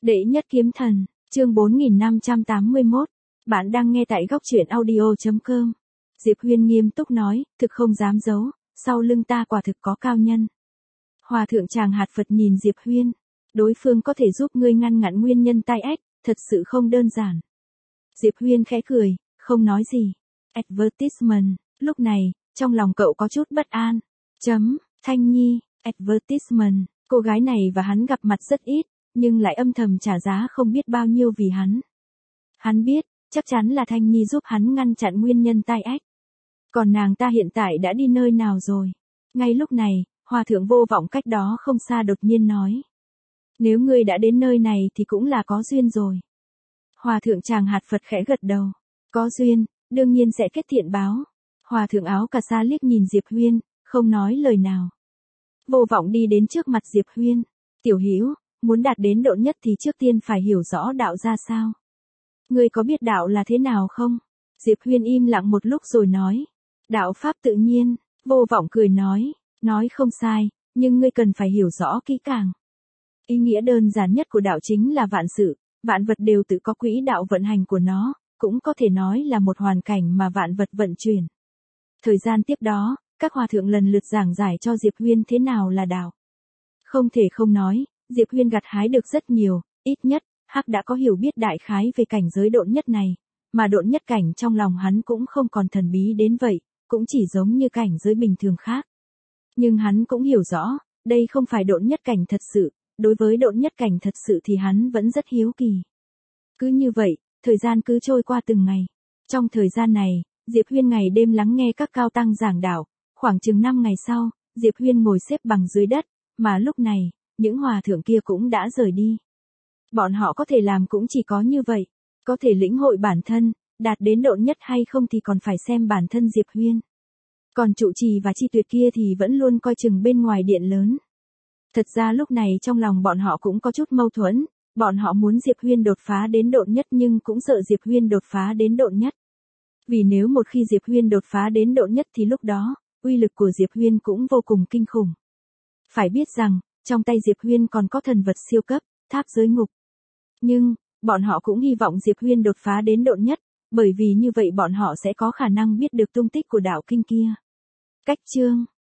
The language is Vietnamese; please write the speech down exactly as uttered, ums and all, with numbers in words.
Đệ nhất kiếm thần, chương bốn nghìn năm trăm tám mươi mốt. Bạn đang nghe tại góc truyện audio chấm com. Diệp Huyên nghiêm túc nói, thực không dám giấu, sau lưng ta quả thực có cao nhân. Hòa thượng Tràng Hạt Phật nhìn Diệp Huyên, đối phương có thể giúp ngươi ngăn ngặn nguyên nhân tai ách, thật sự không đơn giản. Diệp Huyên khẽ cười, không nói gì. Advertisement, lúc này, trong lòng cậu có chút bất an. Chấm, Thanh Nhi, advertisement, cô gái này và hắn gặp mặt rất ít, nhưng lại âm thầm trả giá không biết bao nhiêu vì hắn. Hắn biết, chắc chắn là Thanh Nhi giúp hắn ngăn chặn nguyên nhân tai ách. Còn nàng ta hiện tại đã đi nơi nào rồi? Ngay lúc này, Hòa thượng Vô Vọng cách đó không xa đột nhiên nói. Nếu ngươi đã đến nơi này thì cũng là có duyên rồi. Hòa thượng Tràng Hạt Phật khẽ gật đầu. Có duyên, đương nhiên sẽ kết thiện báo. Hòa thượng áo cà sa liếc nhìn Diệp Huyên, không nói lời nào. Vô Vọng đi đến trước mặt Diệp Huyên. Tiểu Hữu, muốn đạt đến độn nhất thì trước tiên phải hiểu rõ đạo ra sao. Ngươi có biết đạo là thế nào không? Diệp Huyên im lặng một lúc rồi nói. Đạo pháp tự nhiên. Vô Vọng cười nói. Nói không sai, nhưng ngươi cần phải hiểu rõ kỹ càng. Ý nghĩa đơn giản nhất của đạo chính là vạn sự, vạn vật đều tự có quỹ đạo vận hành của nó, cũng có thể nói là một hoàn cảnh mà vạn vật vận chuyển. Thời gian tiếp đó, các hòa thượng lần lượt giảng giải cho Diệp Huyên thế nào là đạo. Không thể không nói, Diệp Huyên gặt hái được rất nhiều, ít nhất, Hắc đã có hiểu biết đại khái về cảnh giới độn nhất này, mà độn nhất cảnh trong lòng hắn cũng không còn thần bí đến vậy, cũng chỉ giống như cảnh giới bình thường khác. Nhưng hắn cũng hiểu rõ, đây không phải độn nhất cảnh thật sự, đối với độn nhất cảnh thật sự thì hắn vẫn rất hiếu kỳ. Cứ như vậy, thời gian cứ trôi qua từng ngày. Trong thời gian này, Diệp Huyên ngày đêm lắng nghe các cao tăng giảng đạo, khoảng chừng năm ngày sau, Diệp Huyên ngồi xếp bằng dưới đất, mà lúc này, những hòa thượng kia cũng đã rời đi. Bọn họ có thể làm cũng chỉ có như vậy, có thể lĩnh hội bản thân, đạt đến độn nhất hay không thì còn phải xem bản thân Diệp Huyên. Còn trụ trì và chi tuyệt kia thì vẫn luôn coi chừng bên ngoài điện lớn. Thật ra lúc này trong lòng bọn họ cũng có chút mâu thuẫn, bọn họ muốn Diệp Huyên đột phá đến độn nhất nhưng cũng sợ Diệp Huyên đột phá đến độn nhất. Vì nếu một khi Diệp Huyên đột phá đến độn nhất thì lúc đó, uy lực của Diệp Huyên cũng vô cùng kinh khủng. Phải biết rằng, trong tay Diệp Huyên còn có thần vật siêu cấp, tháp giới ngục. Nhưng, bọn họ cũng hy vọng Diệp Huyên đột phá đến độn nhất, bởi vì như vậy bọn họ sẽ có khả năng biết được tung tích của đạo kinh kia. Cách chương